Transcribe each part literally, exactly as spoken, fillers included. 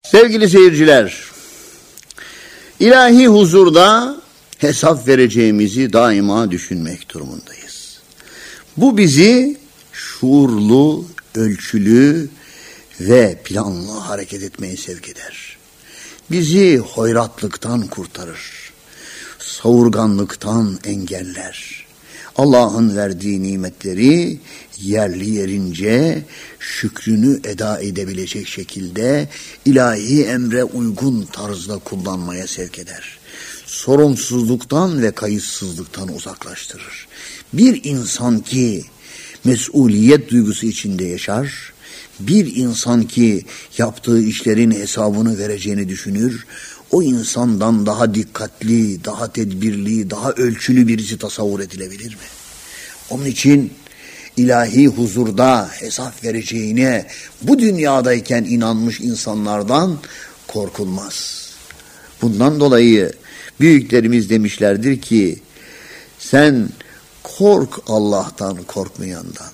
Sevgili seyirciler, ilahi huzurda hesap vereceğimizi daima düşünmek durumundayız. Bu bizi şuurlu, ölçülü ve planlı hareket etmeye sevk eder. Bizi hoyratlıktan kurtarır, savurganlıktan engeller. Allah'ın verdiği nimetleri yerli yerince şükrünü eda edebilecek şekilde ilahi emre uygun tarzda kullanmaya sevk eder. Sorumsuzluktan ve kayıtsızlıktan uzaklaştırır. Bir insan ki mesuliyet duygusu içinde yaşar, bir insan ki yaptığı işlerin hesabını vereceğini düşünür, o insandan daha dikkatli, daha tedbirli, daha ölçülü birisi tasavvur edilebilir mi? Onun için ilahi huzurda hesap vereceğine bu dünyadayken inanmış insanlardan korkulmaz. Bundan dolayı büyüklerimiz demişlerdir ki, sen kork Allah'tan korkmayandan,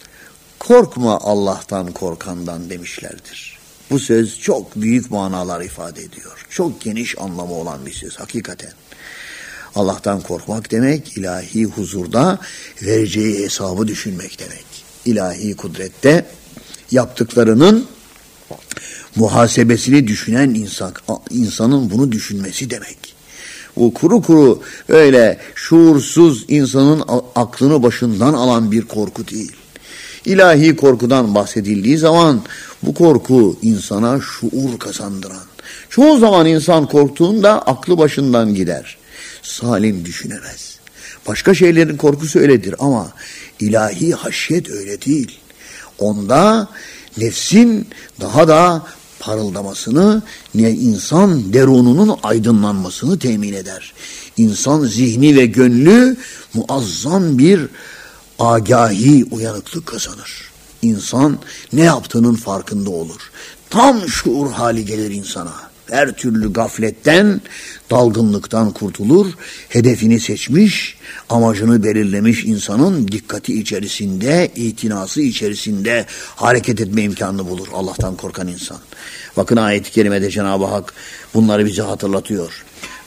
korkma Allah'tan korkandan demişlerdir. Bu söz çok büyük manalar ifade ediyor. Çok geniş anlamı olan bir söz hakikaten. Allah'tan korkmak demek, ilahi huzurda vereceği hesabı düşünmek demek. İlahi kudrette yaptıklarının muhasebesini düşünen insan, insanın bunu düşünmesi demek. Bu kuru kuru öyle şuursuz insanın aklını başından alan bir korku değil. İlahi korkudan bahsedildiği zaman bu korku insana şuur kazandıran. Çoğu zaman insan korktuğunda aklı başından gider. Salim düşünemez. Başka şeylerin korkusu öyledir ama ilahi haşyet öyle değil. Onda nefsin daha da parıldamasını, ne insan derununun aydınlanmasını temin eder. İnsan zihni ve gönlü muazzam bir agahi, uyanıklık kazanır. İnsan ne yaptığının farkında olur. Tam şuur hali gelir insana. Her türlü gafletten, dalgınlıktan kurtulur. Hedefini seçmiş, amacını belirlemiş insanın dikkati içerisinde, itinası içerisinde hareket etme imkanını bulur Allah'tan korkan insan. Bakın ayet-i kerimede Cenab-ı Hak bunları bize hatırlatıyor.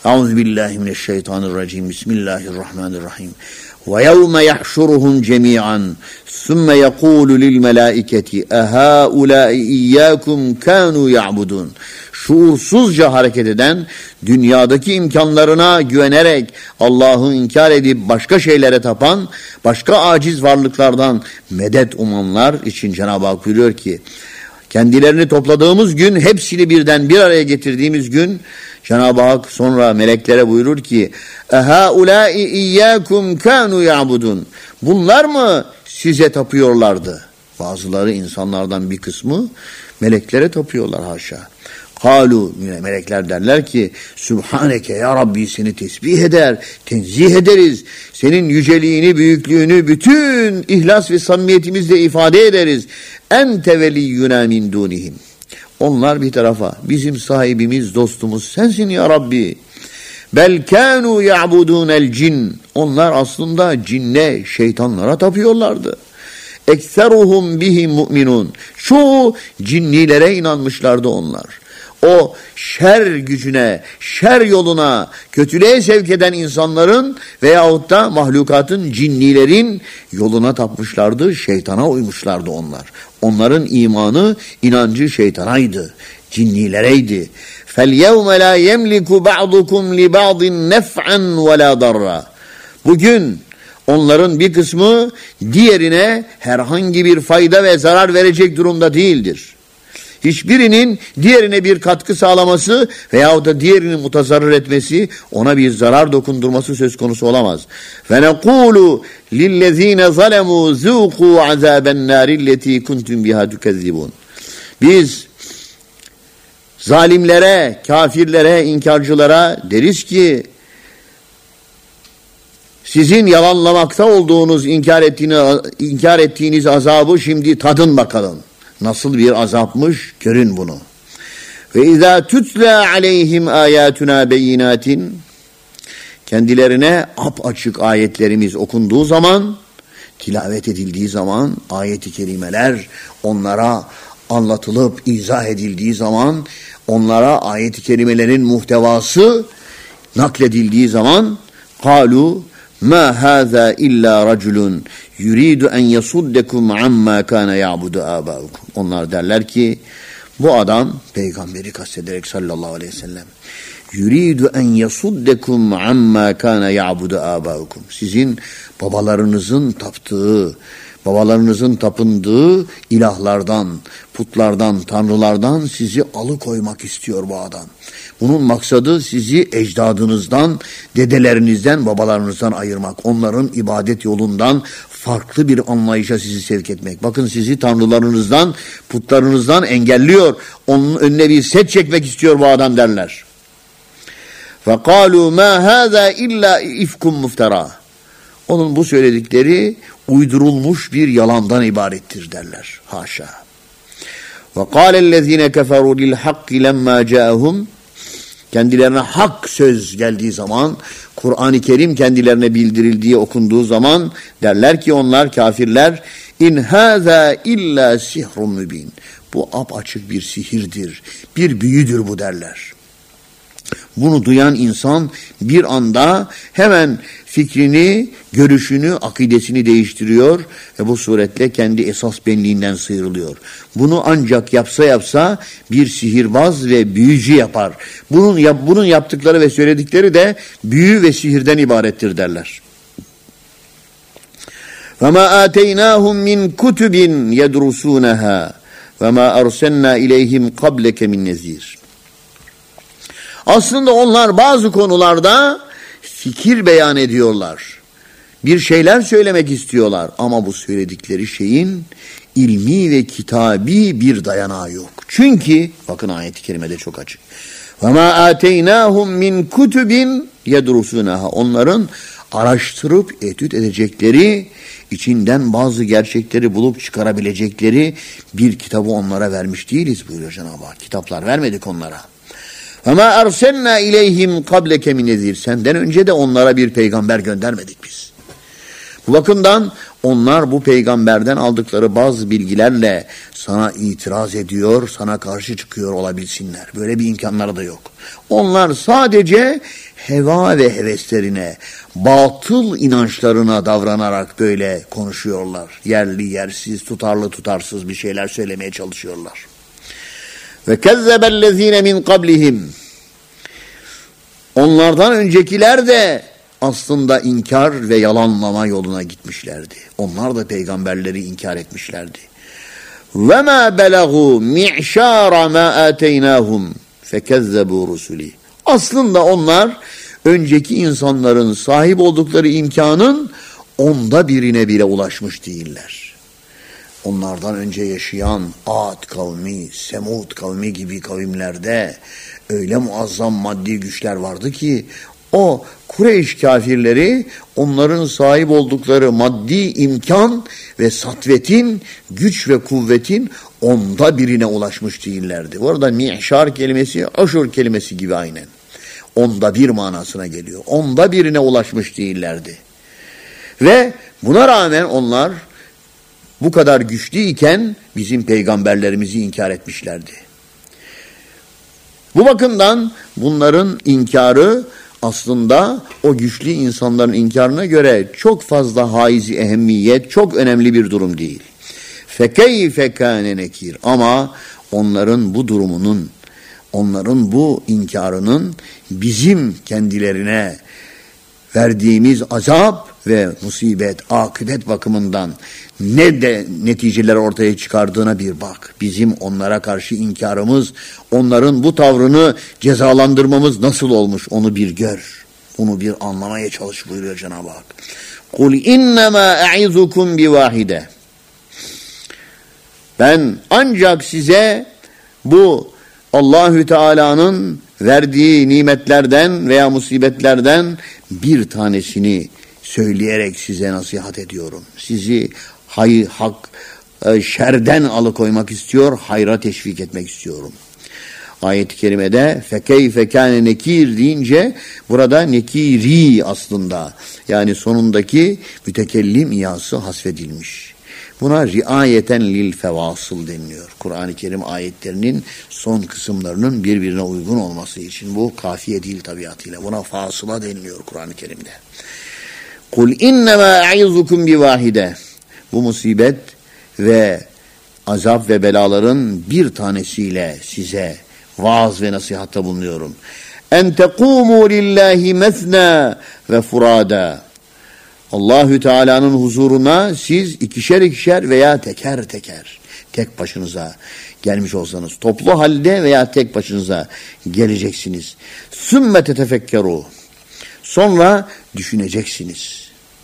Euzubillahimineşşeytanirracim. Bismillahirrahmanirrahim. وَيَوْمَ يَحْشُرُهُمْ جَمِيعًا ثُمَّ يَقُولُ لِلْمَلَائِكَةِ اَهَٰؤُلَاءِ اِيَّاكُمْ كَانُوا يَعْبُدُونَ. Şuursuzca hareket eden, dünyadaki imkanlarına güvenerek Allah'ı inkar edip başka şeylere tapan, başka aciz varlıklardan medet umanlar için Cenab-ı Hak buyuruyor ki, kendilerini topladığımız gün, hepsini birden bir araya getirdiğimiz gün, Cenab-ı Hak sonra meleklere buyurur ki, اَهَٰؤُلَاءِ اِيَّاكُمْ كَانُوا يَعْبُدُونَ. Bunlar mı size tapıyorlardı? Bazıları insanlardan bir kısmı meleklere tapıyorlar haşa. Kalu, melekler derler ki, Sübhaneke ya Rabbi, seni tesbih eder, tenzih ederiz. Senin yüceliğini, büyüklüğünü bütün ihlas ve samimiyetimizle ifade ederiz. Ente veliyyuna min dunihim. Onlar bir tarafa, bizim sahibimiz, dostumuz sensin ya Rabbi. Bel kânû ya'budûnel cin. Onlar aslında cinne, şeytanlara tapıyorlardı. Ekseruhum bihim mu'minun. Çoğu cinnilere inanmışlardı onlar. O şer gücüne, şer yoluna, kötülüğe sevk eden insanların veyahut da mahlukatın, cinnilerin yoluna tapmışlardı, şeytana uymuşlardı onlar. Onların imanı, inancı şeytanaydı, cinnilereydi. فَالْيَوْمَ لَا يَمْلِكُ بَعْضُكُمْ لِبَعْضٍ نَفْعًا وَلَا ضَرًّا. Bugün onların bir kısmı diğerine herhangi bir fayda ve zarar verecek durumda değildir. Hiçbirinin diğerine bir katkı sağlaması veyahut da diğerini mutazarrır etmesi, ona bir zarar dokundurması söz konusu olamaz. فَنَقُولُ لِلَّذ۪ينَ ظَلَمُوا ذُوقُوا عَذَابَ النَّارِ الَّتِي كُنْتُمْ بِهَا تُكَذِّبُونَ. Biz zalimlere, kafirlere, inkarcılara deriz ki, sizin yalanlamakta olduğunuz, inkar ettiğiniz, inkar ettiğiniz azabı şimdi tadın bakalım. Nasıl bir azapmış, görün bunu. Ve izâ tutla aleyhim âyâtuna beyinatin. Kendilerine apaçık ayetlerimiz okunduğu zaman, tilavet edildiği zaman, ayet-i kerimeler onlara anlatılıp izah edildiği zaman onlara ayet-i kerimelerin muhtevası nakledildiği zaman قَالُوا مَا هَذَا اِلَّا رَجُلٌ يُرِيدُ اَنْ يَصُدَّكُمْ عَمَّا كَانَ يَعْبُدُ آبَاؤُكُمْ. Onlar derler ki bu adam, peygamberi kastederek sallallahu aleyhi ve sellem, yuridu en yasuddekum amma kana ya'budu abaukum. Sizin babalarınızın taptığı, babalarınızın tapındığı ilahlardan, putlardan, tanrılardan sizi alıkoymak istiyor bu adam. Bunun maksadı sizi ecdadınızdan, dedelerinizden, babalarınızdan ayırmak. Onların ibadet yolundan farklı bir anlayışa sizi sevk etmek. Bakın sizi tanrılarınızdan, putlarınızdan engelliyor. Onun önüne bir set çekmek istiyor bu adam derler. فَقَالُوا مَا هَذَا اِلَّا اِفْكُمْ مُفْتَرَى. Onun bu söyledikleri uydurulmuş bir yalandan ibarettir derler. Haşa. وَقَالَ الَّذ۪ينَ كَفَرُوا لِلْحَقِّ لَمَّا جَاءَهُمْ. Kendilerine hak söz geldiği zaman, Kur'an-ı Kerim kendilerine bildirildiği, okunduğu zaman derler ki onlar kafirler, in haza illa sihrun mübin. Bu apaçık bir sihirdir, bir büyüdür bu derler. Bunu duyan insan bir anda hemen fikrini, görüşünü, akidesini değiştiriyor ve bu suretle kendi esas benliğinden sıyrılıyor. Bunu ancak yapsa yapsa bir sihirbaz ve büyücü yapar. Bunun, yap, bunun yaptıkları ve söyledikleri de büyü ve sihirden ibarettir derler. وَمَا آتَيْنَاهُمْ مِنْ كُتُبٍ يَدْرُسُونَهَا وَمَا أَرْسَلْنَا إِلَيْهِمْ قَبْلَكَ مِنْ نَذِيرٍ. Aslında onlar bazı konularda fikir beyan ediyorlar. Bir şeyler söylemek istiyorlar ama bu söyledikleri şeyin ilmi ve kitabi bir dayanağı yok. Çünkü bakın ayet-i kerimede çok açık. وَمَا آتَيْنَاهُمْ مِنْ كُتُبٍ يَدْرُسُونَهَا. Onların araştırıp etüt edecekleri, içinden bazı gerçekleri bulup çıkarabilecekleri bir kitabı onlara vermiş değiliz buyuruyor Cenab-ı Hak. Kitaplar vermedik onlara. وَمَا أَرْسَلْنَا اِلَيْهِمْ قَبْلَكَ مِنْ نَذِيرٍ. Senden önce de onlara bir peygamber göndermedik biz. Bu bakımdan onlar bu peygamberden aldıkları bazı bilgilerle sana itiraz ediyor, sana karşı çıkıyor olabilsinler. Böyle bir imkanları da yok. Onlar sadece heva ve heveslerine, batıl inançlarına davranarak böyle konuşuyorlar. Yerli yersiz, tutarlı tutarsız bir şeyler söylemeye çalışıyorlar. Ve kezzebellezine min qablihim. Onlardan öncekiler de aslında inkar ve yalanlama yoluna gitmişlerdi. Onlar da peygamberleri inkar etmişlerdi. Ve ma belagu mi'şara ma ataynahum fekezzebu rusuli. Aslında onlar önceki insanların sahip oldukları imkanın onda birine bile ulaşmış değiller. Onlardan önce yaşayan Ad kavmi, Semud kavmi gibi kavimlerde öyle muazzam maddi güçler vardı ki o Kureyş kafirleri onların sahip oldukları maddi imkan ve satvetin, güç ve kuvvetin onda birine ulaşmış değillerdi. Orada mi'şar kelimesi, aşur kelimesi gibi aynen. Onda bir manasına geliyor. Onda birine ulaşmış değillerdi. Ve buna rağmen onlar bu kadar güçlüyken bizim peygamberlerimizi inkar etmişlerdi. Bu bakımdan bunların inkarı aslında o güçlü insanların inkarına göre çok fazla haiz-i ehemmiyet, çok önemli bir durum değil. Fekeyfe kâne nekir. Ama onların bu durumunun, onların bu inkarının bizim kendilerine verdiğimiz azap ve musibet, akıbet bakımından ne de neticeler ortaya çıkardığına bir bak. Bizim onlara karşı inkarımız, onların bu tavrını cezalandırmamız nasıl olmuş onu bir gör. Onu bir anlamaya çalış buyuruyor Cenab-ı Hak. Kul innema e'izukum bivahide. Ben ancak size bu Allahü Teala'nın verdiği nimetlerden veya musibetlerden bir tanesini söyleyerek size nasihat ediyorum. Sizi hay, hak, şerden alıkoymak istiyor, hayra teşvik etmek istiyorum. Ayet-i kerimede fekeyfe kâne nekir deyince burada nekiri aslında yani sonundaki mütekellim iyası hasfedilmiş. Buna riayeten lil fevasıl deniliyor. Kur'an-ı Kerim ayetlerinin son kısımlarının birbirine uygun olması için. Bu kafiye değil tabiatıyla. Buna fasıla deniliyor Kur'an-ı Kerim'de. Kul innema a'izukum bi vahide. Bu musibet ve azap ve belaların bir tanesiyle size vaaz ve nasihatta bulunuyorum. En tekûmû lillahi mesnâ ve furâdâ. Allahü Teala'nın huzuruna siz ikişer ikişer veya teker teker, tek başınıza gelmiş olsanız, toplu halde veya tek başınıza geleceksiniz. Sümme tetefekkerû. Sonra düşüneceksiniz.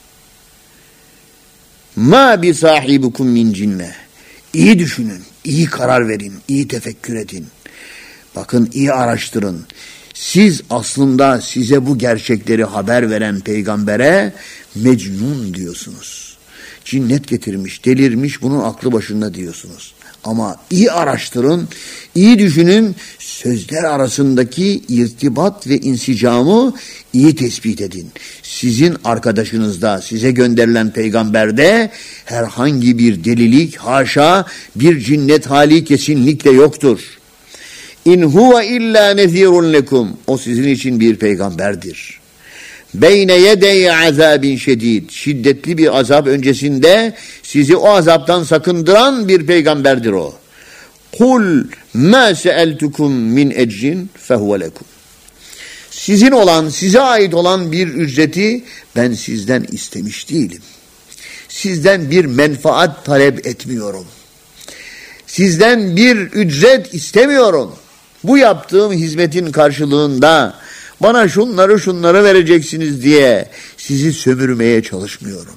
Ma bi sahibukum min cinne. İyi düşünün, iyi karar verin, iyi tefekkür edin. Bakın, iyi araştırın. Siz aslında size bu gerçekleri haber veren peygambere mecnun diyorsunuz. Cinnet getirmiş, delirmiş, bunun aklı başında diyorsunuz. Ama iyi araştırın, iyi düşünün, sözler arasındaki irtibat ve insicamı iyi tespit edin. Sizin arkadaşınızda, size gönderilen peygamberde herhangi bir delilik, haşa bir cinnet hali kesinlikle yoktur. İn huve illa nezirun lekum. O sizin için bir peygamberdir. Beyne yedey azabin şedid. Şiddetli bir azap öncesinde sizi o azaptan sakındıran bir peygamberdir o. Kul ma seeltukum min ecrin fehuve lekum. Sizin olan, size ait olan bir ücreti ben sizden istemiş değilim. Sizden bir menfaat talep etmiyorum. Sizden bir ücret istemiyorum. Bu yaptığım hizmetin karşılığında bana şunları şunları vereceksiniz diye sizi sömürmeye çalışmıyorum.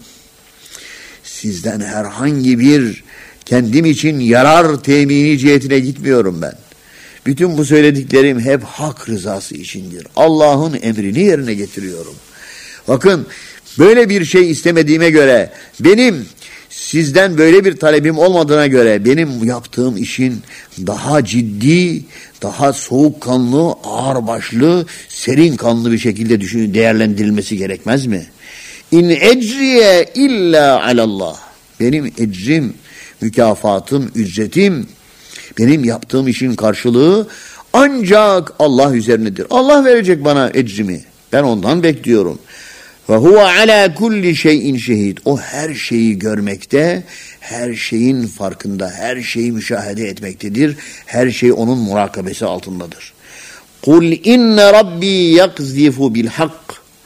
Sizden herhangi bir kendim için yarar temini cihetine gitmiyorum ben. Bütün bu söylediklerim hep hak rızası içindir. Allah'ın emrini yerine getiriyorum. Bakın, böyle bir şey istemediğime göre, benim sizden böyle bir talebim olmadığına göre benim yaptığım işin daha ciddi, daha soğukkanlı, ağırbaşlı, serin kanlı bir şekilde düşün, değerlendirilmesi gerekmez mi? İn ecriye illa alallah. Benim ecrim, mükafatım, ücretim, benim yaptığım işin karşılığı ancak Allah üzerinedir. Allah verecek bana ecrimi. Ben ondan bekliyorum. Ve huve ala kulli şeyin şehid. O her şeyi görmekte, her şeyin farkında, her şeyi müşahede etmektedir. Her şey onun murakabesi altındadır. Kul inne rabbi yakzifu bil hak.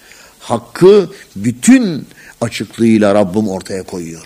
Hakkı bütün açıklığıyla Rabbim ortaya koyuyor.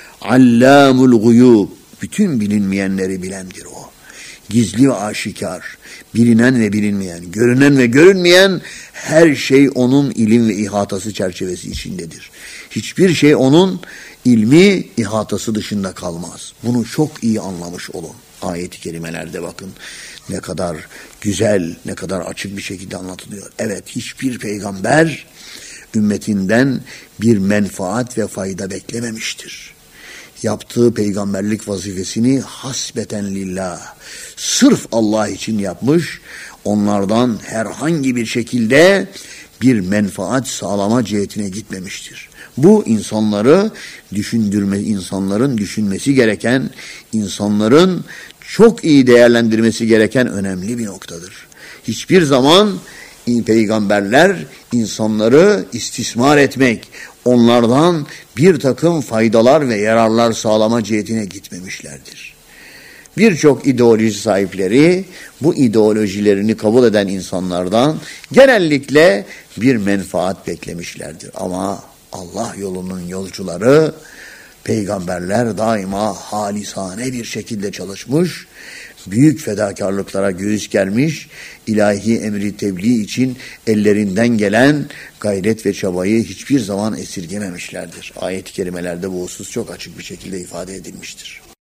Allamul guyub. Bütün bilinmeyenleri bilendir o. Gizli ve aşikar, bilinen ve bilinmeyen, görünen ve görünmeyen her şey onun ilim ve ihatası çerçevesi içindedir. Hiçbir şey onun ilmi ihatası dışında kalmaz. Bunu çok iyi anlamış olun. Ayet-i kerimelerde bakın ne kadar güzel, ne kadar açık bir şekilde anlatılıyor. Evet, hiçbir peygamber ümmetinden bir menfaat ve fayda beklememiştir. Yaptığı peygamberlik vazifesini hasbeten lillah, sırf Allah için yapmış, onlardan herhangi bir şekilde bir menfaat sağlama cihetine gitmemiştir. Bu insanları düşündürme, insanların düşünmesi gereken, insanların çok iyi değerlendirmesi gereken önemli bir noktadır. Hiçbir zaman peygamberler insanları istismar etmek, onlardan bir takım faydalar ve yararlar sağlama cihetine gitmemişlerdir. Birçok ideoloji sahipleri bu ideolojilerini kabul eden insanlardan genellikle bir menfaat beklemişlerdir. Ama Allah yolunun yolcuları, peygamberler daima halisane bir şekilde çalışmış, büyük fedakarlıklara göğüs germiş, ilahi emri tebliğ için ellerinden gelen gayret ve çabayı hiçbir zaman esirgememişlerdir. Ayet-i kerimelerde bu husus çok açık bir şekilde ifade edilmiştir.